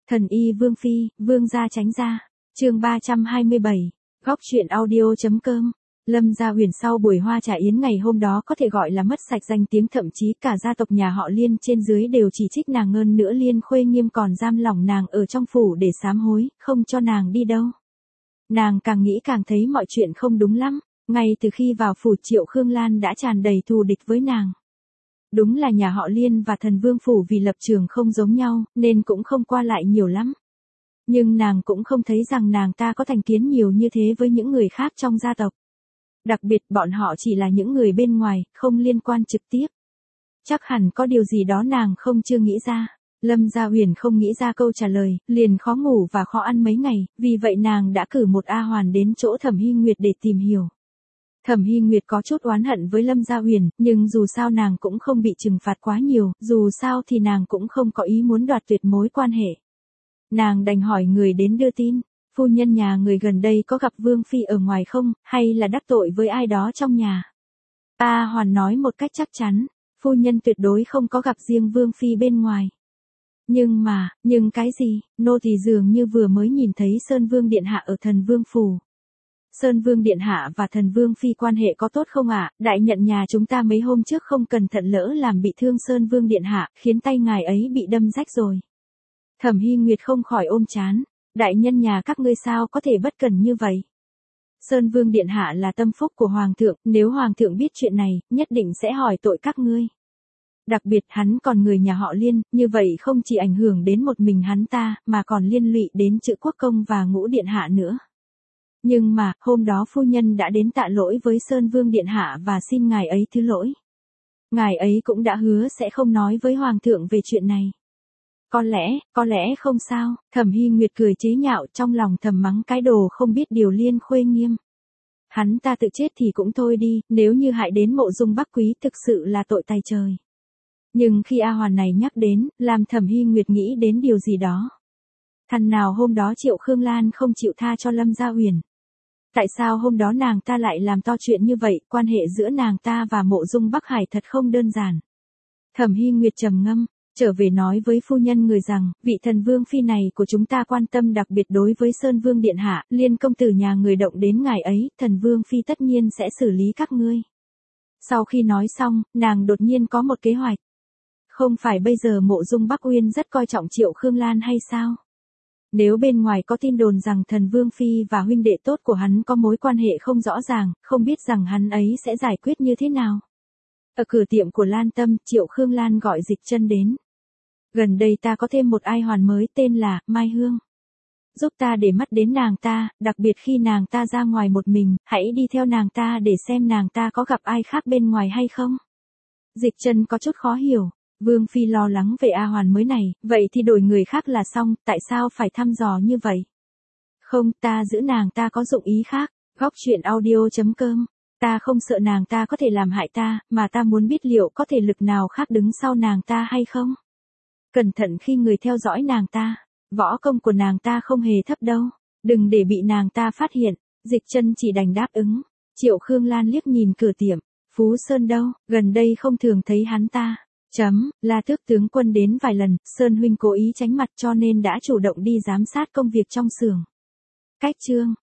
Thần y Vương Phi, Vương gia tránh ra. Chương 327. Góc truyện audio.com. Lâm Gia Huyền sau buổi hoa trà yến ngày hôm đó có thể gọi là mất sạch danh tiếng, thậm chí cả gia tộc nhà họ Liên trên dưới đều chỉ trích nàng, hơn nữa Liên Khuê Nghiêm còn giam lỏng nàng ở trong phủ để sám hối, không cho nàng đi đâu. Nàng càng nghĩ càng thấy mọi chuyện không đúng lắm, ngay từ khi vào phủ Triệu Khương Lan đã tràn đầy thù địch với nàng. Đúng là nhà họ Liên và Thần Vương phủ vì lập trường không giống nhau, nên cũng không qua lại nhiều lắm. Nhưng nàng cũng không thấy rằng nàng ta có thành kiến nhiều như thế với những người khác trong gia tộc. Đặc biệt bọn họ chỉ là những người bên ngoài, không liên quan trực tiếp. Chắc hẳn có điều gì đó nàng chưa nghĩ ra. Lâm Gia Huyền không nghĩ ra câu trả lời, liền khó ngủ và khó ăn mấy ngày, vì vậy nàng đã cử một A Hoàn đến chỗ Thẩm Hy Nguyệt để tìm hiểu. Thẩm Hy Nguyệt có chút oán hận với Lâm Gia Huyền, nhưng dù sao nàng cũng không bị trừng phạt quá nhiều, dù sao thì nàng cũng không có ý muốn đoạt tuyệt mối quan hệ. Nàng đành hỏi người đến đưa tin, phu nhân nhà người gần đây có gặp Vương Phi ở ngoài không, hay là đắc tội với ai đó trong nhà? A Hoàn nói một cách chắc chắn, phu nhân tuyệt đối không có gặp riêng Vương Phi bên ngoài. Nhưng cái gì, nô tỳ dường như vừa mới nhìn thấy Sơn Vương Điện Hạ ở Thần Vương Phủ. Sơn Vương Điện Hạ và Thần Vương Phi quan hệ có tốt không ạ? Đại nhận nhà chúng ta mấy hôm trước không cẩn thận lỡ làm bị thương Sơn Vương Điện Hạ, khiến tay ngài ấy bị đâm rách rồi. Thẩm Hy Nguyệt không khỏi ôm trán, đại nhân nhà các ngươi sao có thể bất cẩn như vậy? Sơn Vương Điện Hạ là tâm phúc của Hoàng thượng, nếu Hoàng thượng biết chuyện này, nhất định sẽ hỏi tội các ngươi. Đặc biệt hắn còn người nhà họ Liên, như vậy không chỉ ảnh hưởng đến một mình hắn ta, mà còn liên lụy đến Chữ Quốc Công và Ngũ Điện Hạ nữa. Nhưng mà, hôm đó phu nhân đã đến tạ lỗi với Sơn Vương Điện Hạ và xin ngài ấy thứ lỗi. Ngài ấy cũng đã hứa sẽ không nói với Hoàng thượng về chuyện này. Có lẽ không sao, Thẩm Hy Nguyệt cười chế nhạo, trong lòng thầm mắng cái đồ không biết điều Liên Khuê Nghiêm. Hắn ta tự chết thì cũng thôi đi, nếu như hại đến Mộ Dung Bắc Quý thực sự là tội tày trời. Nhưng khi A Hoàn này nhắc đến, làm Thẩm Hy Nguyệt nghĩ đến điều gì đó. Thằng nào hôm đó Triệu Khương Lan không chịu tha cho Lâm Gia Huyền? Tại sao hôm đó nàng ta lại làm to chuyện như vậy, quan hệ giữa nàng ta và Mộ Dung Bắc Hải thật không đơn giản. Thẩm Hy Nguyệt trầm ngâm, trở về nói với phu nhân người rằng, vị Thần Vương Phi này của chúng ta quan tâm đặc biệt đối với Sơn Vương Điện Hạ, Liên công tử nhà người động đến ngài ấy, Thần Vương Phi tất nhiên sẽ xử lý các ngươi. Sau khi nói xong, nàng đột nhiên có một kế hoạch. Không phải bây giờ Mộ Dung Bắc Uyên rất coi trọng Triệu Khương Lan hay sao? Nếu bên ngoài có tin đồn rằng Thần Vương Phi và huynh đệ tốt của hắn có mối quan hệ không rõ ràng, không biết rằng hắn ấy sẽ giải quyết như thế nào? Ở cửa tiệm của Lan Tâm, Triệu Khương Lan gọi Dịch Chân đến. Gần đây ta có thêm một ai hoàn mới tên là Mai Hương. Giúp ta để mắt đến nàng ta, đặc biệt khi nàng ta ra ngoài một mình, hãy đi theo nàng ta để xem nàng ta có gặp ai khác bên ngoài hay không. Dịch Chân có chút khó hiểu. Vương Phi lo lắng về A Hoàn mới này, vậy thì đổi người khác là xong, tại sao phải thăm dò như vậy? Không, ta giữ nàng ta có dụng ý khác. Góc truyện audio.com. Ta không sợ nàng ta có thể làm hại ta, mà ta muốn biết liệu có thể lực nào khác đứng sau nàng ta hay không? Cẩn thận khi người theo dõi nàng ta, võ công của nàng ta không hề thấp đâu, đừng để bị nàng ta phát hiện. Dịch Chân chỉ đành đáp ứng. Triệu Khương Lan liếc nhìn cửa tiệm, Phú Sơn đâu, gần đây không thường thấy hắn ta. La Tước tướng quân đến vài lần, Sơn huynh cố ý tránh mặt cho nên đã chủ động đi giám sát công việc trong xưởng. Cách chương